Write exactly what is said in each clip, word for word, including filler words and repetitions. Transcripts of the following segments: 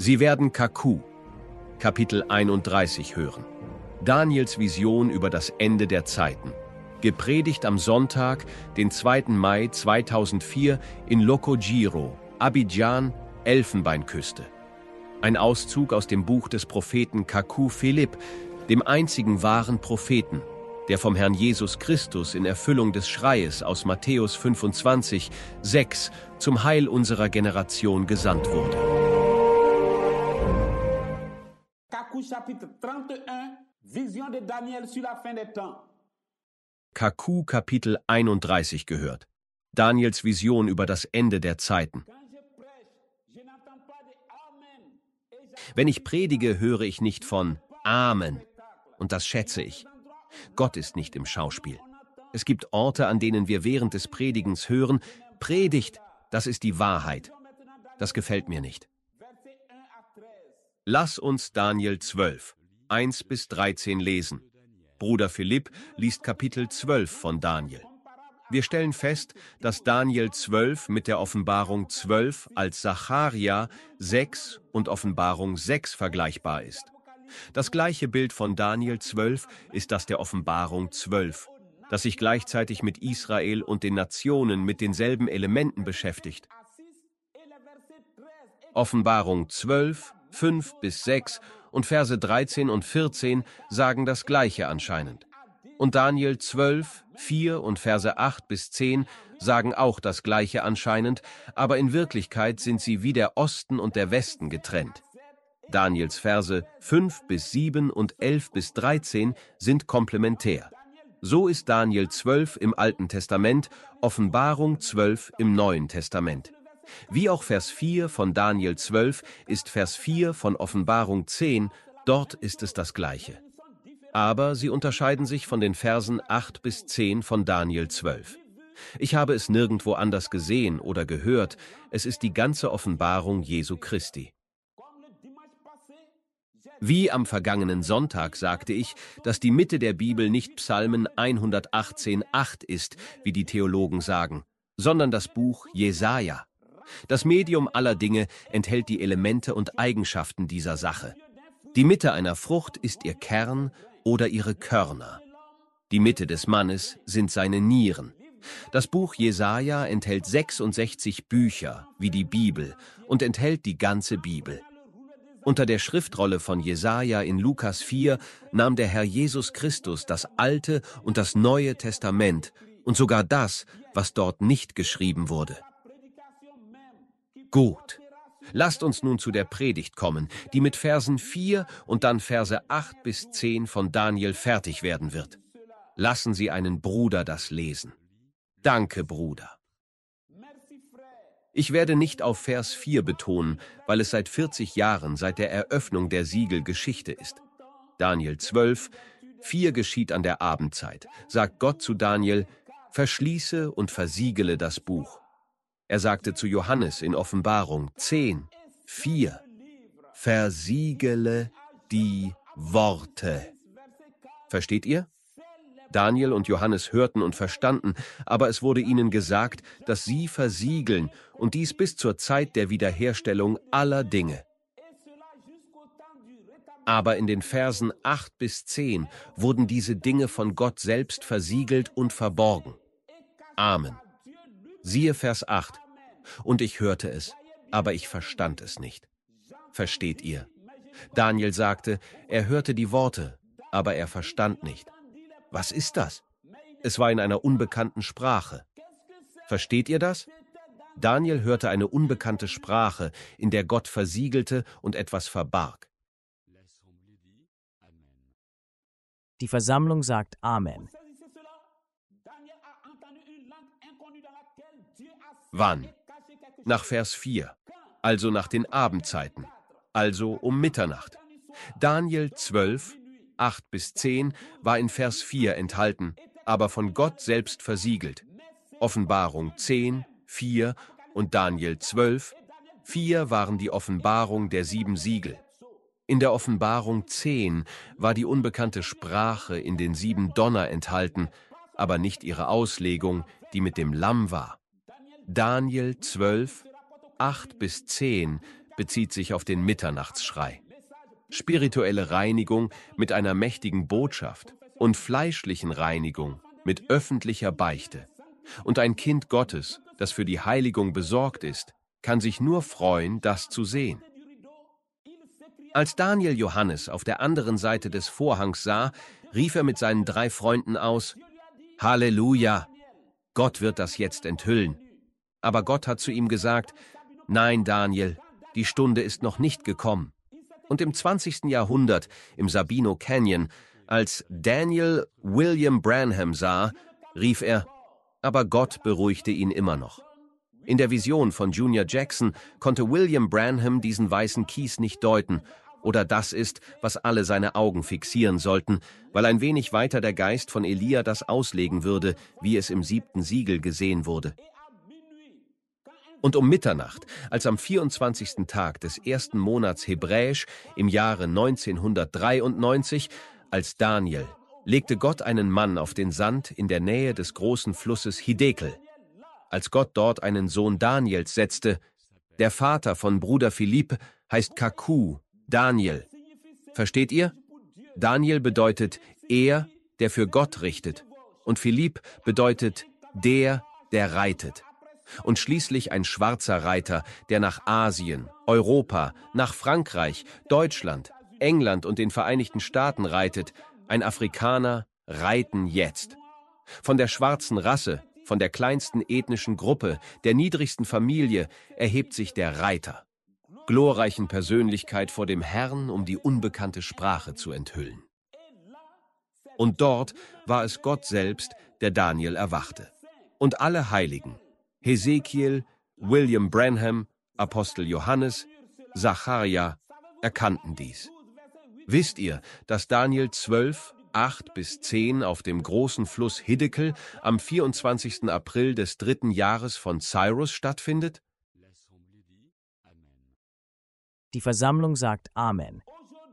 Sie werden Kaku, Kapitel einunddreißig hören. Daniels Vision über das Ende der Zeiten. Gepredigt am Sonntag, den zweiten Mai zweitausendvier in Lokojiro, Abidjan, Elfenbeinküste. Ein Auszug aus dem Buch des Propheten Kaku Philipp, dem einzigen wahren Propheten, der vom Herrn Jesus Christus in Erfüllung des Schreies aus Matthäus fünfundzwanzig, sechs zum Heil unserer Generation gesandt wurde. Kaku chapitre trente-et-un, Vision de Daniel sur la fin des temps. Kaku Kapitel einunddreißig gehört. Daniels Vision über das Ende der Zeiten. Wenn ich predige, höre ich nicht von Amen. Und das schätze ich. Gott ist nicht im Schauspiel. Es gibt Orte, an denen wir während des Predigens hören, Predigt, das ist die Wahrheit. Das gefällt mir nicht. Lass uns Daniel zwölf, eins bis dreizehn lesen. Bruder Philipp liest Kapitel zwölf von Daniel. Wir stellen fest, dass Daniel zwölf mit der Offenbarung zwölf als Sacharja sechs und Offenbarung sechs vergleichbar ist. Das gleiche Bild von Daniel zwölf ist das der Offenbarung zwölf, das sich gleichzeitig mit Israel und den Nationen mit denselben Elementen beschäftigt. Offenbarung zwölf, fünf bis sechs und Verse dreizehn und vierzehn sagen das Gleiche anscheinend. Und Daniel zwölf, vier und Verse acht bis zehn sagen auch das Gleiche anscheinend, aber in Wirklichkeit sind sie wie der Osten und der Westen getrennt. Daniels Verse fünf bis sieben und elf bis dreizehn sind komplementär. So ist Daniel zwölf im Alten Testament, Offenbarung zwölf im Neuen Testament. Wie auch Vers vier von Daniel zwölf ist Vers vier von Offenbarung zehn, dort ist es das Gleiche. Aber sie unterscheiden sich von den Versen acht bis zehn von Daniel zwölf. Ich habe es nirgendwo anders gesehen oder gehört, es ist die ganze Offenbarung Jesu Christi. Wie am vergangenen Sonntag sagte ich, dass die Mitte der Bibel nicht Psalmen hundertachtzehn acht ist, wie die Theologen sagen, sondern das Buch Jesaja. Das Medium aller Dinge enthält die Elemente und Eigenschaften dieser Sache. Die Mitte einer Frucht ist ihr Kern oder ihre Körner. Die Mitte des Mannes sind seine Nieren. Das Buch Jesaja enthält sechsundsechzig Bücher, wie die Bibel, und enthält die ganze Bibel. Unter der Schriftrolle von Jesaja in Lukas vier nahm der Herr Jesus Christus das Alte und das Neue Testament und sogar das, was dort nicht geschrieben wurde. Gut, lasst uns nun zu der Predigt kommen, die mit Versen vier und dann Verse acht bis zehn von Daniel fertig werden wird. Lassen Sie einen Bruder das lesen. Danke, Bruder. Ich werde nicht auf Vers vier betonen, weil es seit vierzig Jahren, seit der Eröffnung der Siegel, Geschichte ist. Daniel zwölf, vier geschieht an der Abendzeit, sagt Gott zu Daniel, verschließe und versiegele das Buch. Er sagte zu Johannes in Offenbarung zehn, vier, versiegele die Worte. Versteht ihr? Daniel und Johannes hörten und verstanden, aber es wurde ihnen gesagt, dass sie versiegeln, und dies bis zur Zeit der Wiederherstellung aller Dinge. Aber in den Versen acht bis zehn wurden diese Dinge von Gott selbst versiegelt und verborgen. Amen. Siehe Vers acht. Und ich hörte es, aber ich verstand es nicht. Versteht ihr? Daniel sagte, er hörte die Worte, aber er verstand nicht. Was ist das? Es war in einer unbekannten Sprache. Versteht ihr das? Daniel hörte eine unbekannte Sprache, in der Gott versiegelte und etwas verbarg. Die Versammlung sagt Amen. Wann? Nach Vers vier, also nach den Abendzeiten, also um Mitternacht. Daniel zwölf, acht bis zehn war in Vers vier enthalten, aber von Gott selbst versiegelt. Offenbarung zehn, vier und Daniel zwölf, vier waren die Offenbarung der sieben Siegel. In der Offenbarung zehn war die unbekannte Sprache in den sieben Donner enthalten, aber nicht ihre Auslegung, die mit dem Lamm war. Daniel zwölf, acht bis zehn bezieht sich auf den Mitternachtsschrei. Spirituelle Reinigung mit einer mächtigen Botschaft und fleischlichen Reinigung mit öffentlicher Beichte. Und ein Kind Gottes, das für die Heiligung besorgt ist, kann sich nur freuen, das zu sehen. Als Daniel Johannes auf der anderen Seite des Vorhangs sah, rief er mit seinen drei Freunden aus: Halleluja! Gott wird das jetzt enthüllen. Aber Gott hat zu ihm gesagt: Nein, Daniel, die Stunde ist noch nicht gekommen. Und im zwanzigsten Jahrhundert, im Sabino Canyon, als Daniel William Branham sah, rief er: Aber Gott beruhigte ihn immer noch. In der Vision von Junior Jackson konnte William Branham diesen weißen Kies nicht deuten, oder das ist, was alle seine Augen fixieren sollten, weil ein wenig weiter der Geist von Elia das auslegen würde, wie es im siebten Siegel gesehen wurde. Und um Mitternacht, als am vierundzwanzigsten Tag des ersten Monats Hebräisch im Jahre neunzehnhundertdreiundneunzig, als Daniel, legte Gott einen Mann auf den Sand in der Nähe des großen Flusses Hiddekel. Als Gott dort einen Sohn Daniels setzte, der Vater von Bruder Philipp heißt Kaku, Daniel. Versteht ihr? Daniel bedeutet er, der für Gott richtet, und Philipp bedeutet der, der reitet. Und schließlich ein schwarzer Reiter, der nach Asien, Europa, nach Frankreich, Deutschland, England und den Vereinigten Staaten reitet. Ein Afrikaner reiten jetzt. Von der schwarzen Rasse, von der kleinsten ethnischen Gruppe, der niedrigsten Familie erhebt sich der Reiter. Glorreichen Persönlichkeit vor dem Herrn, um die unbekannte Sprache zu enthüllen. Und dort war es Gott selbst, der Daniel erwachte. Und alle Heiligen, Hesekiel, William Branham, Apostel Johannes, Zacharia, erkannten dies. Wisst ihr, dass Daniel zwölf, acht bis zehn auf dem großen Fluss Hiddekel am vierundzwanzigsten April des dritten Jahres von Cyrus stattfindet? Die Versammlung sagt Amen.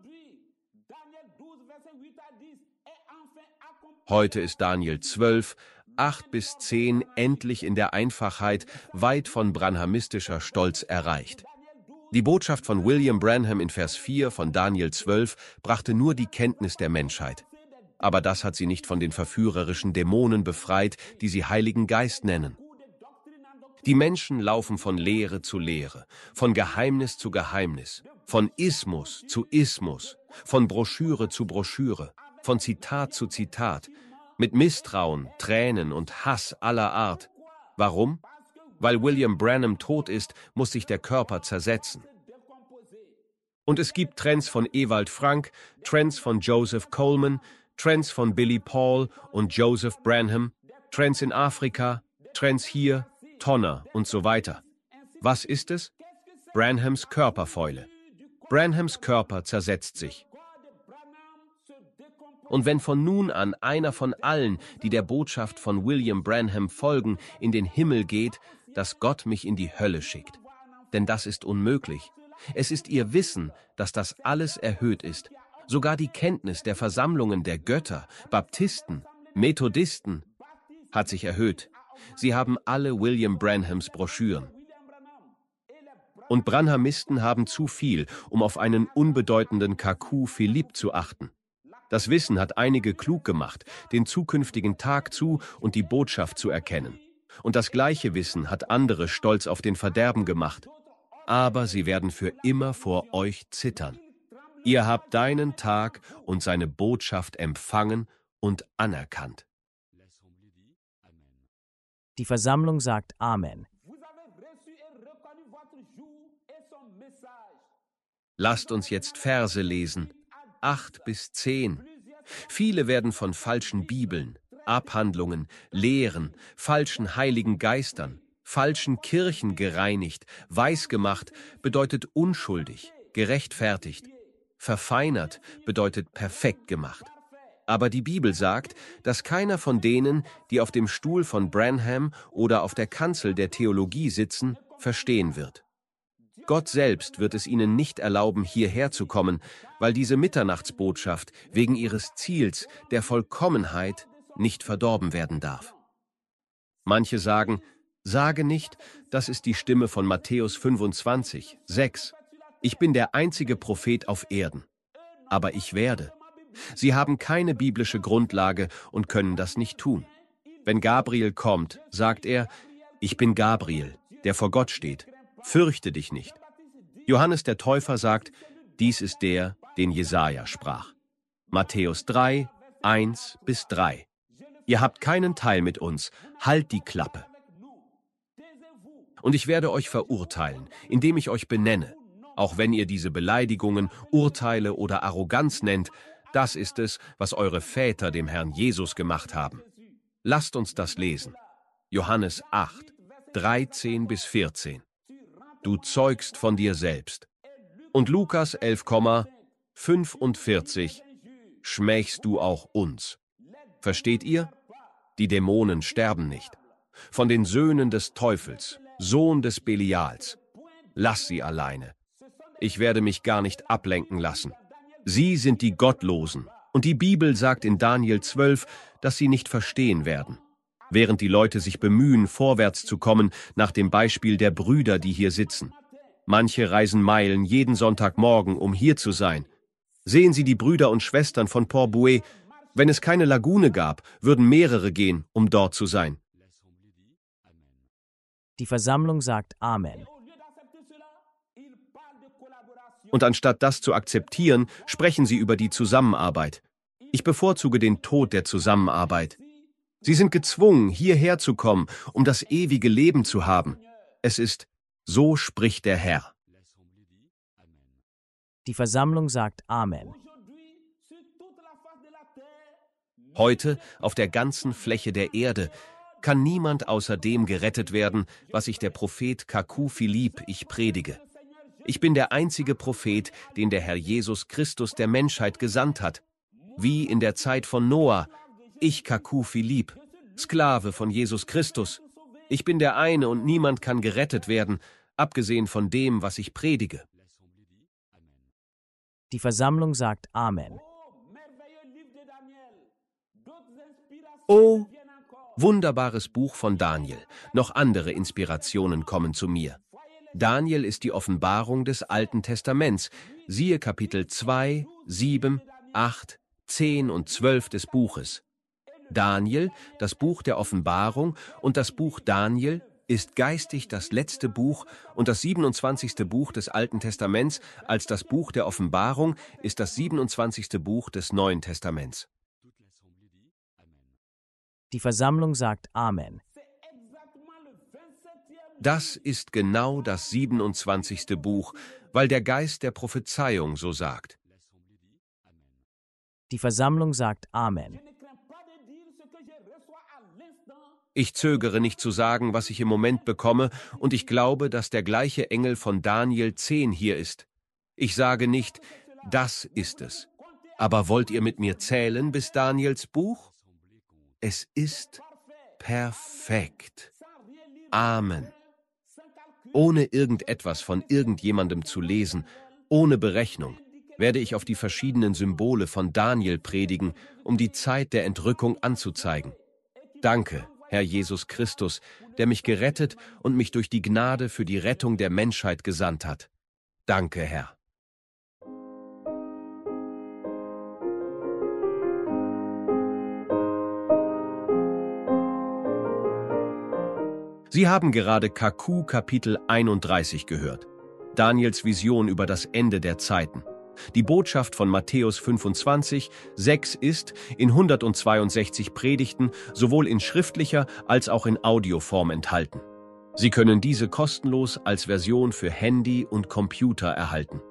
Heute ist Daniel zwölf, acht bis zehn endlich in der Einfachheit weit von branhamistischer Stolz erreicht. Die Botschaft von William Branham in Vers vier von Daniel zwölf brachte nur die Kenntnis der Menschheit. Aber das hat sie nicht von den verführerischen Dämonen befreit, die sie Heiligen Geist nennen. Die Menschen laufen von Lehre zu Lehre, von Geheimnis zu Geheimnis, von Ismus zu Ismus, von Broschüre zu Broschüre, von Zitat zu Zitat, mit Misstrauen, Tränen und Hass aller Art. Warum? Weil William Branham tot ist, muss sich der Körper zersetzen. Und es gibt Trends von Ewald Frank, Trends von Joseph Coleman, Trends von Billy Paul und Joseph Branham, Trends in Afrika, Trends hier, Tonner und so weiter. Was ist es? Branhams Körperfäule. Branhams Körper zersetzt sich. Und wenn von nun an einer von allen, die der Botschaft von William Branham folgen, in den Himmel geht, dass Gott mich in die Hölle schickt. Denn das ist unmöglich. Es ist ihr Wissen, dass das alles erhöht ist. Sogar die Kenntnis der Versammlungen der Götter, Baptisten, Methodisten hat sich erhöht. Sie haben alle William Branhams Broschüren. Und Branhamisten haben zu viel, um auf einen unbedeutenden Kaku Philipp zu achten. Das Wissen hat einige klug gemacht, den zukünftigen Tag zu und die Botschaft zu erkennen. Und das gleiche Wissen hat andere stolz auf den Verderben gemacht. Aber sie werden für immer vor euch zittern. Ihr habt deinen Tag und seine Botschaft empfangen und anerkannt. Die Versammlung sagt Amen. Lasst uns jetzt Verse lesen, acht bis zehn. Viele werden von falschen Bibeln, Abhandlungen, Lehren, falschen heiligen Geistern, falschen Kirchen gereinigt, weisgemacht bedeutet unschuldig, gerechtfertigt. Verfeinert bedeutet perfekt gemacht. Aber die Bibel sagt, dass keiner von denen, die auf dem Stuhl von Branham oder auf der Kanzel der Theologie sitzen, verstehen wird. Gott selbst wird es ihnen nicht erlauben, hierher zu kommen, weil diese Mitternachtsbotschaft wegen ihres Ziels, der Vollkommenheit, nicht verdorben werden darf. Manche sagen, sage nicht, das ist die Stimme von Matthäus fünfundzwanzig, sechs, Ich bin der einzige Prophet auf Erden. Aber ich werde. Sie haben keine biblische Grundlage und können das nicht tun. Wenn Gabriel kommt, sagt er, ich bin Gabriel, der vor Gott steht. Fürchte dich nicht. Johannes der Täufer sagt, dies ist der, den Jesaja sprach. Matthäus drei, eins bis drei. Ihr habt keinen Teil mit uns, halt die Klappe. Und ich werde euch verurteilen, indem ich euch benenne. Auch wenn ihr diese Beleidigungen, Urteile oder Arroganz nennt, das ist es, was eure Väter dem Herrn Jesus gemacht haben. Lasst uns das lesen. Johannes acht, dreizehn bis vierzehn. Du zeugst von dir selbst. Und Lukas elf, fünfundvierzig. Schmähst du auch uns. Versteht ihr? Die Dämonen sterben nicht. Von den Söhnen des Teufels, Sohn des Belials. Lass sie alleine. Ich werde mich gar nicht ablenken lassen. Sie sind die Gottlosen. Und die Bibel sagt in Daniel zwölf, dass sie nicht verstehen werden. Während die Leute sich bemühen, vorwärts zu kommen, nach dem Beispiel der Brüder, die hier sitzen. Manche reisen Meilen jeden Sonntagmorgen, um hier zu sein. Sehen Sie die Brüder und Schwestern von Port-Bouët. Wenn es keine Lagune gab, würden mehrere gehen, um dort zu sein. Die Versammlung sagt Amen. Und anstatt das zu akzeptieren, sprechen sie über die Zusammenarbeit. Ich bevorzuge den Tod der Zusammenarbeit. Sie sind gezwungen, hierher zu kommen, um das ewige Leben zu haben. Es ist, so spricht der Herr. Die Versammlung sagt Amen. Heute, auf der ganzen Fläche der Erde, kann niemand außer dem gerettet werden, was ich der Prophet Kaku Philipp ich predige. Ich bin der einzige Prophet, den der Herr Jesus Christus der Menschheit gesandt hat. Wie in der Zeit von Noah. Ich, Kaku Philipp, Sklave von Jesus Christus. Ich bin der eine und niemand kann gerettet werden, abgesehen von dem, was ich predige. Die Versammlung sagt Amen. Oh, wunderbares Buch von Daniel. Noch andere Inspirationen kommen zu mir. Daniel ist die Offenbarung des Alten Testaments. Siehe Kapitel zwei, sieben, acht, zehn und zwölf des Buches. Daniel, das Buch der Offenbarung, und das Buch Daniel ist geistig das letzte Buch und das siebenundzwanzigste Buch des Alten Testaments, als das Buch der Offenbarung ist das siebenundzwanzigste Buch des Neuen Testaments. Die Versammlung sagt Amen. Das ist genau das siebenundzwanzigste Buch, weil der Geist der Prophezeiung so sagt. Die Versammlung sagt Amen. Ich zögere nicht zu sagen, was ich im Moment bekomme, und ich glaube, dass der gleiche Engel von Daniel zehn hier ist. Ich sage nicht, das ist es. Aber wollt ihr mit mir zählen bis Daniels Buch? Es ist perfekt. Amen. Ohne irgendetwas von irgendjemandem zu lesen, ohne Berechnung, werde ich auf die verschiedenen Symbole von Daniel predigen, um die Zeit der Entrückung anzuzeigen. Danke, Herr Jesus Christus, der mich gerettet und mich durch die Gnade für die Rettung der Menschheit gesandt hat. Danke, Herr. Sie haben gerade Kaku Kapitel einunddreißig gehört. Daniels Vision über das Ende der Zeiten. Die Botschaft von Matthäus fünfundzwanzig, sechs ist in hundertzweiundsechzig Predigten sowohl in schriftlicher als auch in Audioform enthalten. Sie können diese kostenlos als Version für Handy und Computer erhalten.